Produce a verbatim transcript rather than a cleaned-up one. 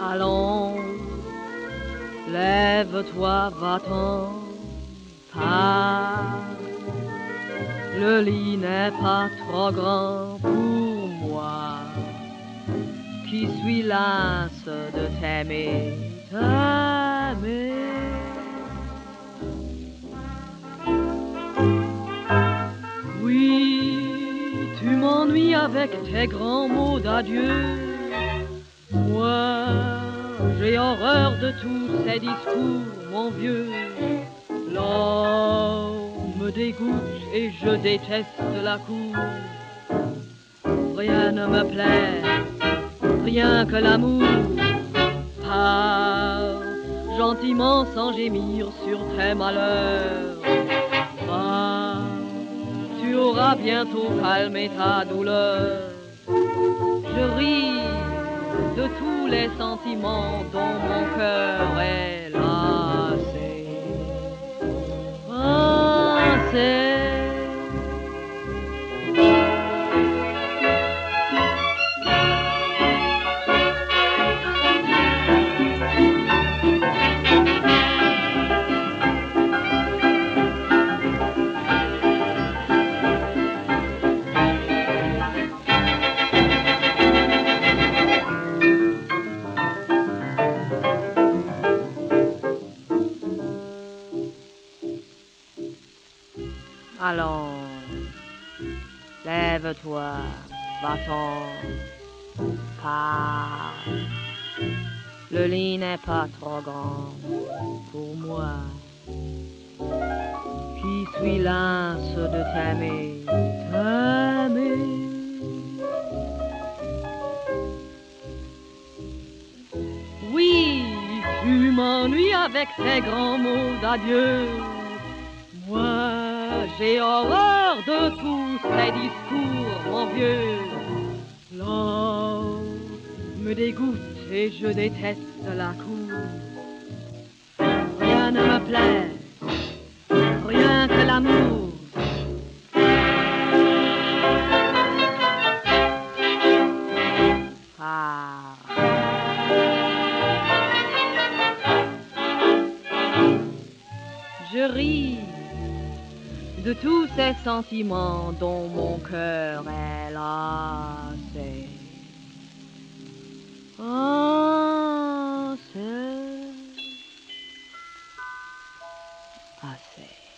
Allons, lève-toi, va-t'en, pars. Le lit n'est pas trop grand pour moi, qui suis lasse de t'aimer, t'aimer. Oui, tu m'ennuies avec tes grands mots d'adieu. Moi, j'ai horreur de tous ces discours, mon vieux. L'homme me dégoûte et je déteste la cour. Rien ne me plaît, rien que l'amour. Pars gentiment sans gémir sur tes malheurs. Va, tu auras bientôt calmé ta douleur. Je ris de tous les sentiments dont mon cœur est lassé. Lassé. Allons, lève-toi, va-t'en, pars. Le lit n'est pas trop grand pour moi, qui suis lasse de t'aimer, t'aimer. Oui, tu m'ennuies avec tes grands mots d'adieu. Moi, j'ai horreur de tous ces discours, mon vieux. L'homme me dégoûte et je déteste la cour. Rien ne me plaît, rien que l'amour. Ah. Je ris de tous ces sentiments dont mon cœur est lassé. Ah, c'est assez.